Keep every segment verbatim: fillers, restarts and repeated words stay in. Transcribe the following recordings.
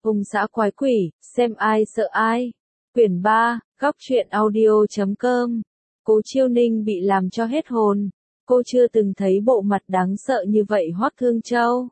Ung xã quái quỷ, xem ai sợ ai. Quyển ba, góc truyện audio chấm com. Cố Chiêu Ninh bị làm cho hết hồn. Cô chưa từng thấy bộ mặt đáng sợ như vậy Hoắc Thương Châu.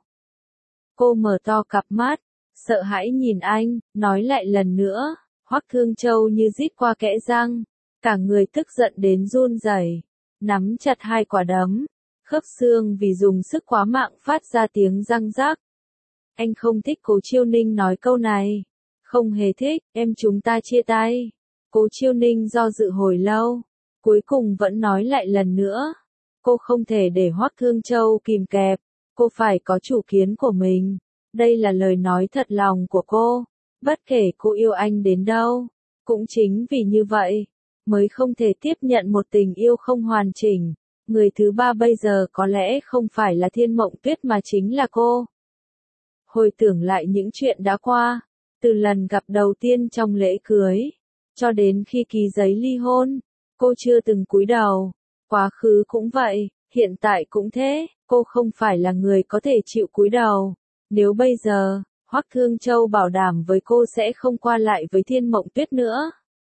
Cô mở to cặp mắt, sợ hãi nhìn anh, nói lại lần nữa. Hoắc Thương Châu như rít qua kẽ răng, cả người tức giận đến run rẩy, nắm chặt hai quả đấm, khớp xương vì dùng sức quá mạnh phát ra tiếng răng rắc. Anh không thích Cố Chiêu Ninh nói câu này. Không hề thích, em chúng ta chia tay. Cố Chiêu Ninh do dự hồi lâu, cuối cùng vẫn nói lại lần nữa. Cô không thể để Hoắc Thương Châu kìm kẹp, cô phải có chủ kiến của mình. Đây là lời nói thật lòng của cô. Bất kể cô yêu anh đến đâu, cũng chính vì như vậy, mới không thể tiếp nhận một tình yêu không hoàn chỉnh. Người thứ ba bây giờ có lẽ không phải là Thiên Mộng Tuyết mà chính là cô. Hồi tưởng lại những chuyện đã qua, từ lần gặp đầu tiên trong lễ cưới, cho đến khi ký giấy ly hôn, cô chưa từng cúi đầu. Quá khứ cũng vậy, hiện tại cũng thế, cô không phải là người có thể chịu cúi đầu. Nếu bây giờ, Hoắc Thương Châu bảo đảm với cô sẽ không qua lại với Thiên Mộng Tuyết nữa,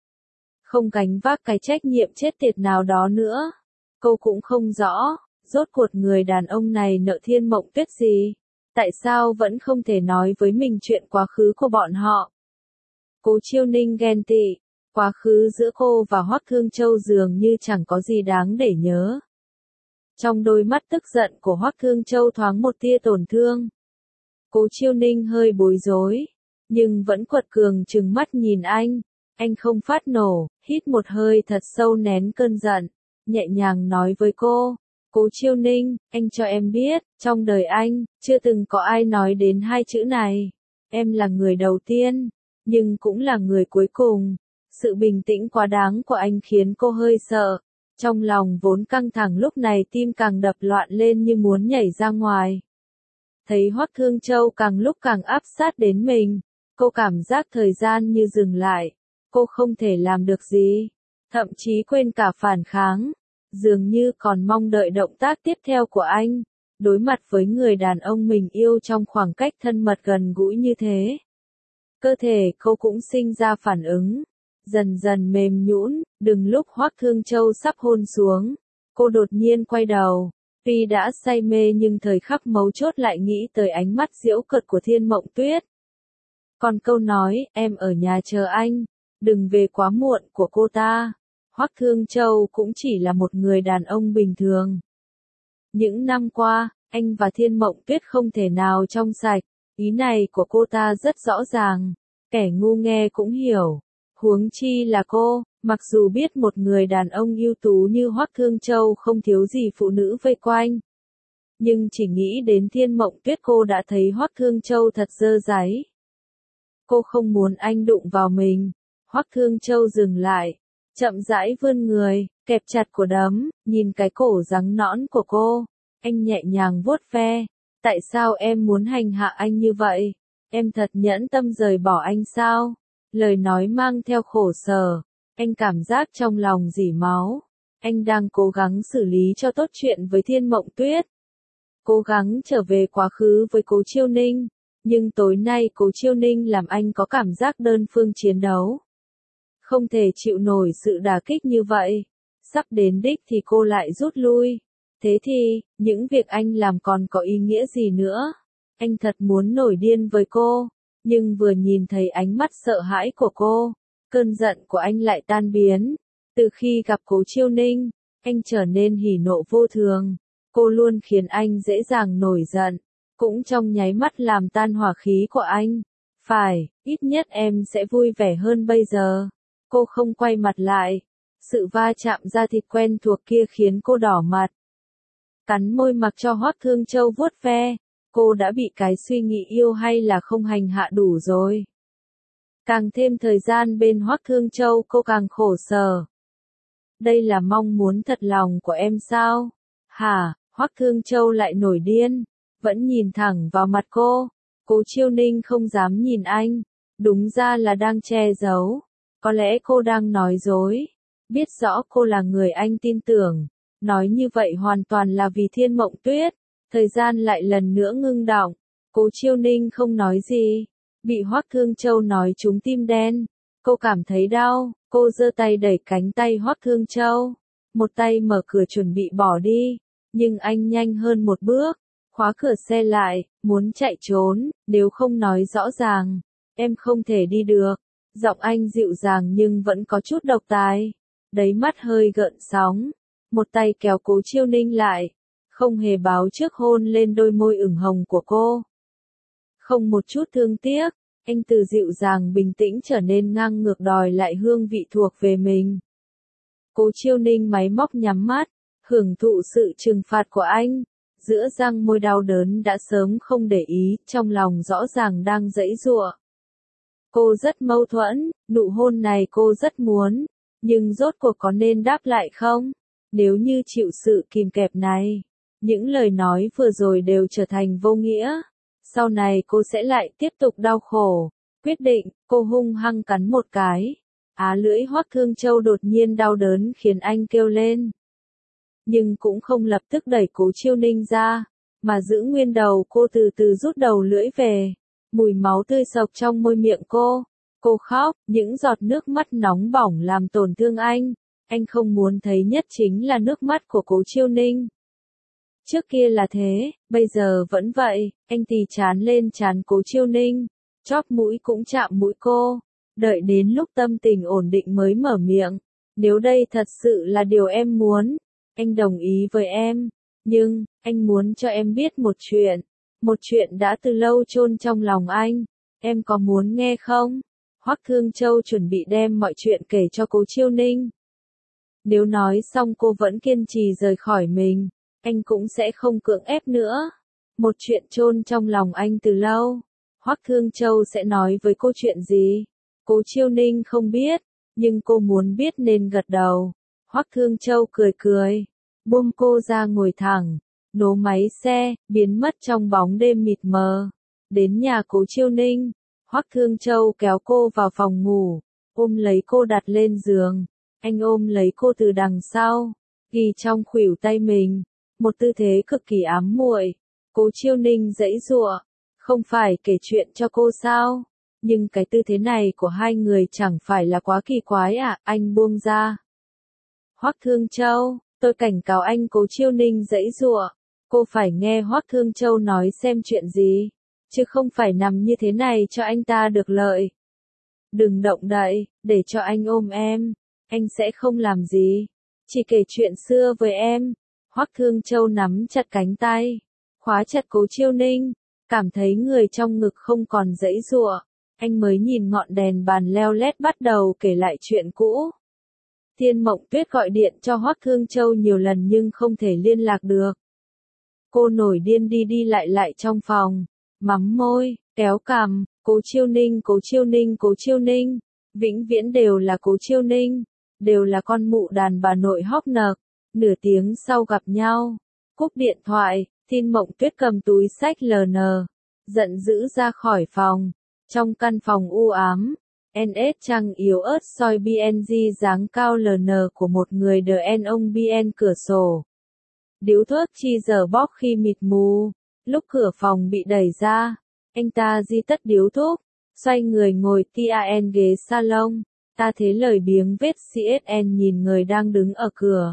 không gánh vác cái trách nhiệm chết tiệt nào đó nữa. Cô cũng không rõ, rốt cuộc người đàn ông này nợ Thiên Mộng Tuyết gì, tại sao vẫn không thể nói với mình chuyện quá khứ của bọn họ. Cố Chiêu Ninh ghen tị, quá khứ giữa cô và Hoắc Thương Châu dường như chẳng có gì đáng để nhớ. Trong đôi mắt tức giận của Hoắc Thương Châu thoáng một tia tổn thương. Cố Chiêu Ninh hơi bối rối, nhưng vẫn quật cường trừng mắt nhìn anh. Anh không phát nổ, hít một hơi thật sâu nén cơn giận, nhẹ nhàng nói với cô. Cố Chiêu Ninh, anh cho em biết, trong đời anh, chưa từng có ai nói đến hai chữ này. Em là người đầu tiên, nhưng cũng là người cuối cùng. Sự bình tĩnh quá đáng của anh khiến cô hơi sợ. Trong lòng vốn căng thẳng lúc này tim càng đập loạn lên như muốn nhảy ra ngoài. Thấy Hoắc Thương Châu càng lúc càng áp sát đến mình, cô cảm giác thời gian như dừng lại. Cô không thể làm được gì, thậm chí quên cả phản kháng, dường như còn mong đợi động tác tiếp theo của anh. Đối mặt với người đàn ông mình yêu trong khoảng cách thân mật gần gũi như thế, cơ thể cô cũng sinh ra phản ứng, dần dần mềm nhũn. Đừng lúc Hoắc Thương Châu sắp hôn xuống, cô đột nhiên quay đầu. Tuy đã say mê nhưng thời khắc mấu chốt lại nghĩ tới ánh mắt giễu cợt của Thiên Mộng Tuyết. Còn câu nói, em ở nhà chờ anh, đừng về quá muộn của cô ta. Hoắc Thương Châu cũng chỉ là một người đàn ông bình thường. Những năm qua, anh và Thiên Mộng Tuyết không thể nào trong sạch, ý này của cô ta rất rõ ràng, kẻ ngu nghe cũng hiểu. Huống chi là cô, mặc dù biết một người đàn ông ưu tú như Hoắc Thương Châu không thiếu gì phụ nữ vây quanh, nhưng chỉ nghĩ đến Thiên Mộng Tuyết cô đã thấy Hoắc Thương Châu thật dơ dáy. Cô không muốn anh đụng vào mình. Hoắc Thương Châu dừng lại, chậm rãi vươn người, kẹp chặt cổ đấm, nhìn cái cổ rắn nõn của cô. Anh nhẹ nhàng vuốt ve. Tại sao em muốn hành hạ anh như vậy? Em thật nhẫn tâm rời bỏ anh sao? Lời nói mang theo khổ sở. Anh cảm giác trong lòng rỉ máu. Anh đang cố gắng xử lý cho tốt chuyện với Thiên Mộng Tuyết, cố gắng trở về quá khứ với Cố Chiêu Ninh. Nhưng tối nay Cố Chiêu Ninh làm anh có cảm giác đơn phương chiến đấu. Không thể chịu nổi sự đả kích như vậy. Sắp đến đích thì cô lại rút lui. Thế thì, những việc anh làm còn có ý nghĩa gì nữa? Anh thật muốn nổi điên với cô. Nhưng vừa nhìn thấy ánh mắt sợ hãi của cô, cơn giận của anh lại tan biến. Từ khi gặp Cố Chiêu Ninh, anh trở nên hỉ nộ vô thường. Cô luôn khiến anh dễ dàng nổi giận, cũng trong nháy mắt làm tan hỏa khí của anh. Phải, ít nhất em sẽ vui vẻ hơn bây giờ. Cô không quay mặt lại. Sự va chạm da thịt quen thuộc kia khiến cô đỏ mặt. Cắn môi mặc cho Hoắc Thương Châu vuốt ve. Cô đã bị cái suy nghĩ yêu hay là không hành hạ đủ rồi. Càng thêm thời gian bên Hoắc Thương Châu cô càng khổ sở. Đây là mong muốn thật lòng của em sao? Hả? Hoắc Thương Châu lại nổi điên, vẫn nhìn thẳng vào mặt cô. Cố Chiêu Ninh không dám nhìn anh, đúng ra là đang che giấu. Có lẽ cô đang nói dối, biết rõ cô là người anh tin tưởng. Nói như vậy hoàn toàn là vì Thiên Mộng Tuyết. Thời gian lại lần nữa ngưng đọng. Cố Chiêu Ninh không nói gì. Bị Hoắc Thương Châu nói trúng tim đen, cô cảm thấy đau, cô giơ tay đẩy cánh tay Hoắc Thương Châu, một tay mở cửa chuẩn bị bỏ đi, nhưng anh nhanh hơn một bước, khóa cửa xe lại, muốn chạy trốn, nếu không nói rõ ràng, em không thể đi được. Giọng anh dịu dàng nhưng vẫn có chút độc tài, đáy mắt hơi gợn sóng, một tay kéo Cố Chiêu Ninh lại, không hề báo trước hôn lên đôi môi ửng hồng của cô. Không một chút thương tiếc, anh từ dịu dàng bình tĩnh trở nên ngang ngược đòi lại hương vị thuộc về mình. Cố Chiêu Ninh máy móc nhắm mắt, hưởng thụ sự trừng phạt của anh, giữa răng môi đau đớn đã sớm không để ý, trong lòng rõ ràng đang giãy giụa. Cô rất mâu thuẫn, nụ hôn này cô rất muốn, nhưng rốt cuộc có nên đáp lại không? Nếu như chịu sự kìm kẹp này, những lời nói vừa rồi đều trở thành vô nghĩa. Sau này cô sẽ lại tiếp tục đau khổ. Quyết định, cô hung hăng cắn một cái. Á lưỡi Hoắc Thương Châu đột nhiên đau đớn khiến anh kêu lên. Nhưng cũng không lập tức đẩy Cố Chiêu Ninh ra, mà giữ nguyên đầu cô từ từ rút đầu lưỡi về. Mùi máu tươi sộc trong môi miệng cô. Cô khóc, những giọt nước mắt nóng bỏng làm tổn thương anh. Anh không muốn thấy nhất chính là nước mắt của Cố Chiêu Ninh. Trước kia là thế, bây giờ vẫn vậy, anh tì chán lên trán Cố Chiêu Ninh, chóp mũi cũng chạm mũi cô, đợi đến lúc tâm tình ổn định mới mở miệng. Nếu đây thật sự là điều em muốn, anh đồng ý với em, nhưng, anh muốn cho em biết một chuyện, một chuyện đã từ lâu chôn trong lòng anh, em có muốn nghe không? Hoắc Thương Châu chuẩn bị đem mọi chuyện kể cho Cố Chiêu Ninh. Nếu nói xong cô vẫn kiên trì rời khỏi mình, anh cũng sẽ không cưỡng ép nữa. Một chuyện chôn trong lòng anh từ lâu. Hoắc Thương Châu sẽ nói với cô chuyện gì? Cố Chiêu Ninh không biết, nhưng cô muốn biết nên gật đầu. Hoắc Thương Châu cười cười, buông cô ra ngồi thẳng, nổ máy xe, biến mất trong bóng đêm mịt mờ. Đến nhà Cố Chiêu Ninh, Hoắc Thương Châu kéo cô vào phòng ngủ, ôm lấy cô đặt lên giường. Anh ôm lấy cô từ đằng sau, ghi trong khuỷu tay mình, một tư thế cực kỳ ám muội. Cố Chiêu Ninh giãy giụa, không phải kể chuyện cho cô sao? Nhưng cái tư thế này của hai người chẳng phải là quá kỳ quái à? Anh buông ra. Hoắc Thương Châu, tôi cảnh cáo anh. Cố Chiêu Ninh giãy giụa, cô phải nghe Hoắc Thương Châu nói xem chuyện gì, chứ không phải nằm như thế này cho anh ta được lợi. Đừng động đậy, để cho anh ôm em. Anh sẽ không làm gì, chỉ kể chuyện xưa với em. Hoắc Thương Châu nắm chặt cánh tay, khóa chặt Cố Chiêu Ninh, cảm thấy người trong ngực không còn giãy giụa. Anh mới nhìn ngọn đèn bàn leo lét bắt đầu kể lại chuyện cũ. Thiên Mộng Tuyết gọi điện cho Hoắc Thương Châu nhiều lần nhưng không thể liên lạc được. Cô nổi điên đi đi lại lại trong phòng, mắm môi, kéo cằm, Cố Chiêu Ninh, Cố Chiêu Ninh, Cố Chiêu Ninh, vĩnh viễn đều là Cố Chiêu Ninh, đều là con mụ đàn bà nội hóc nậc. Nửa tiếng sau gặp nhau, cúp điện thoại, Thiên Mộng Tuyết cầm túi xách lờ nờ, giận dữ ra khỏi phòng. Trong căn phòng u ám, en ét trăng yếu ớt soi bê en giê dáng cao lờ nờ của một người đờ en ông bê en cửa sổ. Điếu thuốc chi giờ bóp khi mịt mù, lúc cửa phòng bị đẩy ra, anh ta di tắt điếu thuốc, xoay người ngồi tàn ghế salon, ta thế lời biếng vết xê ét en nhìn người đang đứng ở cửa.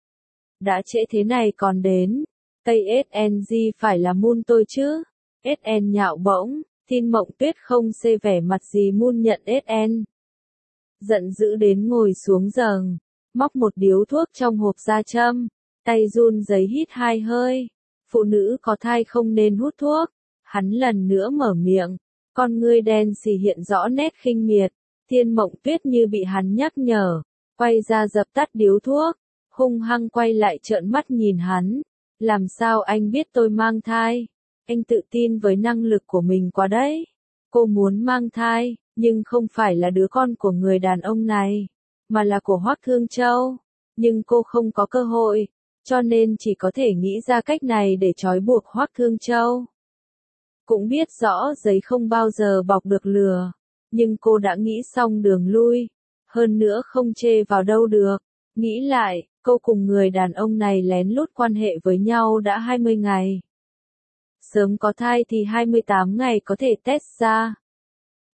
Đã trễ thế này còn đến, cây ét en giê phải là mun tôi chứ? ét en nhạo bỗng, Thiên Mộng Tuyết không xê vẻ mặt gì mun nhận ét en. Giận dữ đến ngồi xuống giường, móc một điếu thuốc trong hộp ra châm, tay run rẩy hít hai hơi. Phụ nữ có thai không nên hút thuốc. Hắn lần nữa mở miệng, con ngươi đen sì hiện rõ nét khinh miệt. Thiên Mộng Tuyết như bị hắn nhắc nhở, quay ra dập tắt điếu thuốc, hung hăng quay lại trợn mắt nhìn hắn. Làm sao anh biết tôi mang thai? Anh tự tin với năng lực của mình quá đấy. Cô muốn mang thai, nhưng không phải là đứa con của người đàn ông này, mà là của Hoắc Thương Châu. Nhưng cô không có cơ hội, cho nên chỉ có thể nghĩ ra cách này để trói buộc Hoắc Thương Châu. Cũng biết rõ giấy không bao giờ bọc được lửa, nhưng cô đã nghĩ xong đường lui, hơn nữa không chê vào đâu được. Nghĩ lại, cô cùng người đàn ông này lén lút quan hệ với nhau đã hai mươi ngày. Sớm có thai thì hai mươi tám ngày có thể test ra.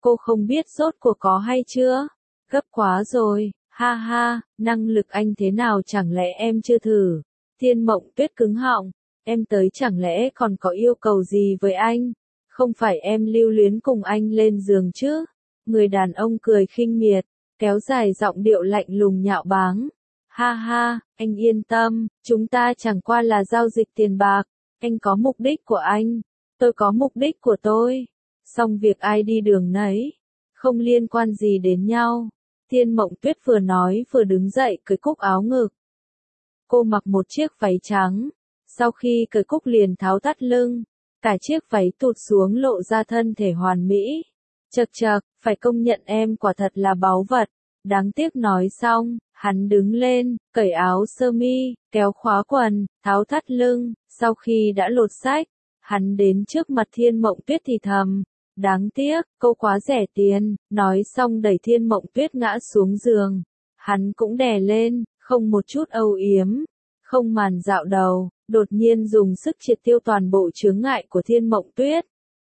Cô không biết rốt cuộc có hay chưa? Gấp quá rồi, ha ha, năng lực anh thế nào chẳng lẽ em chưa thử? Thiên Mộng Tuyết cứng họng, em tới chẳng lẽ còn có yêu cầu gì với anh? Không phải em lưu luyến cùng anh lên giường chứ? Người đàn ông cười khinh miệt, kéo dài giọng điệu lạnh lùng nhạo báng. Ha ha, anh yên tâm, chúng ta chẳng qua là giao dịch tiền bạc. Anh có mục đích của anh, tôi có mục đích của tôi. Xong việc ai đi đường nấy, không liên quan gì đến nhau. Thiên Mộng Tuyết vừa nói vừa đứng dậy cởi cúc áo ngực. Cô mặc một chiếc váy trắng, sau khi cởi cúc liền tháo thắt lưng, cả chiếc váy tụt xuống lộ ra thân thể hoàn mỹ. Chậc chậc, phải công nhận em quả thật là báu vật. Đáng tiếc nói xong, hắn đứng lên, cởi áo sơ mi, kéo khóa quần, tháo thắt lưng, sau khi đã lột sách, hắn đến trước mặt Thiên Mộng Tuyết thì thầm. Đáng tiếc, cô quá rẻ tiền, nói xong đẩy Thiên Mộng Tuyết ngã xuống giường. Hắn cũng đè lên, không một chút âu yếm, không màn dạo đầu, đột nhiên dùng sức triệt tiêu toàn bộ chướng ngại của Thiên Mộng Tuyết.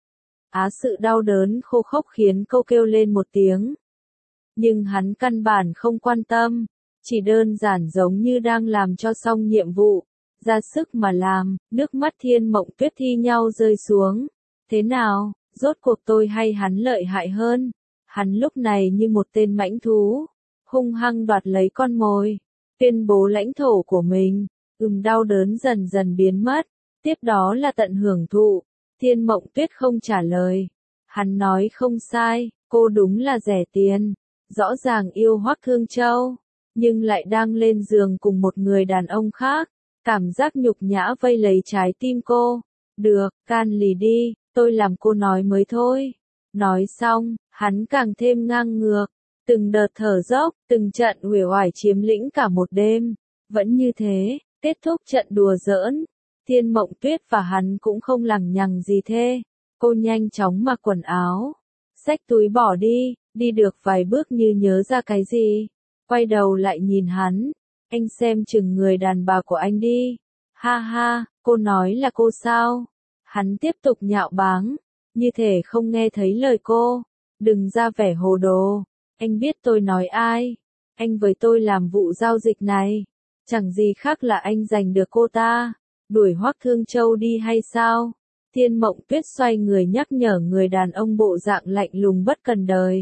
Á sự đau đớn khô khốc khiến cô kêu lên một tiếng. Nhưng hắn căn bản không quan tâm, chỉ đơn giản giống như đang làm cho xong nhiệm vụ, ra sức mà làm, nước mắt Thiên Mộng Tuyết thi nhau rơi xuống. Thế nào, rốt cuộc tôi hay hắn lợi hại hơn? Hắn lúc này như một tên mãnh thú, hung hăng đoạt lấy con mồi, tuyên bố lãnh thổ của mình, ừm đau đớn dần dần biến mất, tiếp đó là tận hưởng thụ. Thiên Mộng Tuyết không trả lời. Hắn nói không sai, cô đúng là rẻ tiền, rõ ràng yêu Hoắc Thương Châu, nhưng lại đang lên giường cùng một người đàn ông khác. Cảm giác nhục nhã vây lấy trái tim cô. Được, can lì đi, tôi làm cô nói mới thôi. Nói xong, hắn càng thêm ngang ngược, từng đợt thở dốc, từng trận uể oải chiếm lĩnh cả một đêm. Vẫn như thế, kết thúc trận đùa giỡn. Thiên Mộng Tuyết và hắn cũng không lằng nhằng gì thế. Cô nhanh chóng mặc quần áo, xách túi bỏ đi, đi được vài bước như nhớ ra cái gì. Quay đầu lại nhìn hắn, anh xem chừng người đàn bà của anh đi. Ha ha, cô nói là cô sao? Hắn tiếp tục nhạo báng, như thể không nghe thấy lời cô. Đừng ra vẻ hồ đồ, anh biết tôi nói ai. Anh với tôi làm vụ giao dịch này, chẳng gì khác là anh giành được cô ta. Đuổi Hoắc Thương Châu đi hay sao? Thiên Mộng Tuyết xoay người nhắc nhở người đàn ông bộ dạng lạnh lùng bất cần đời.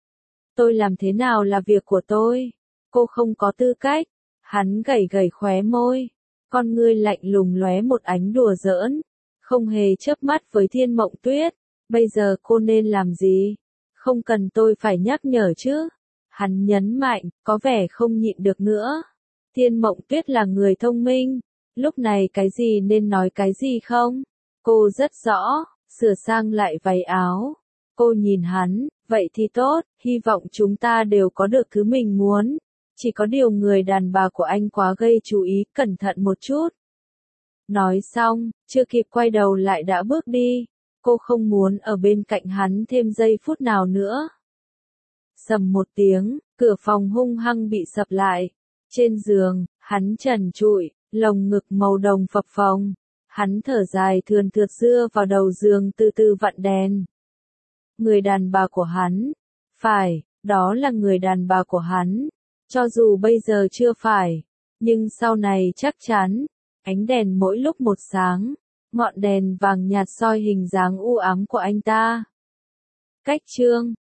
Tôi làm thế nào là việc của tôi? Cô không có tư cách. Hắn gẩy gẩy khóe môi. Con ngươi lạnh lùng lóe một ánh đùa giỡn. Không hề chớp mắt với Thiên Mộng Tuyết. Bây giờ cô nên làm gì? Không cần tôi phải nhắc nhở chứ. Hắn nhấn mạnh, có vẻ không nhịn được nữa. Thiên Mộng Tuyết là người thông minh. Lúc này cái gì nên nói cái gì không? Cô rất rõ, sửa sang lại váy áo. Cô nhìn hắn, vậy thì tốt, hy vọng chúng ta đều có được thứ mình muốn. Chỉ có điều người đàn bà của anh quá gây chú ý, cẩn thận một chút. Nói xong, chưa kịp quay đầu lại đã bước đi. Cô không muốn ở bên cạnh hắn thêm giây phút nào nữa. Sầm một tiếng, cửa phòng hung hăng bị sập lại. Trên giường, hắn trần trụi, lồng ngực màu đồng phập phồng. Hắn thở dài thườn thượt dưa vào đầu giường từ từ vặn đèn. Người đàn bà của hắn. Phải, đó là người đàn bà của hắn. Cho dù bây giờ chưa phải, nhưng sau này chắc chắn. Ánh đèn mỗi lúc một sáng, ngọn đèn vàng nhạt soi hình dáng u ám của anh ta. Cách chương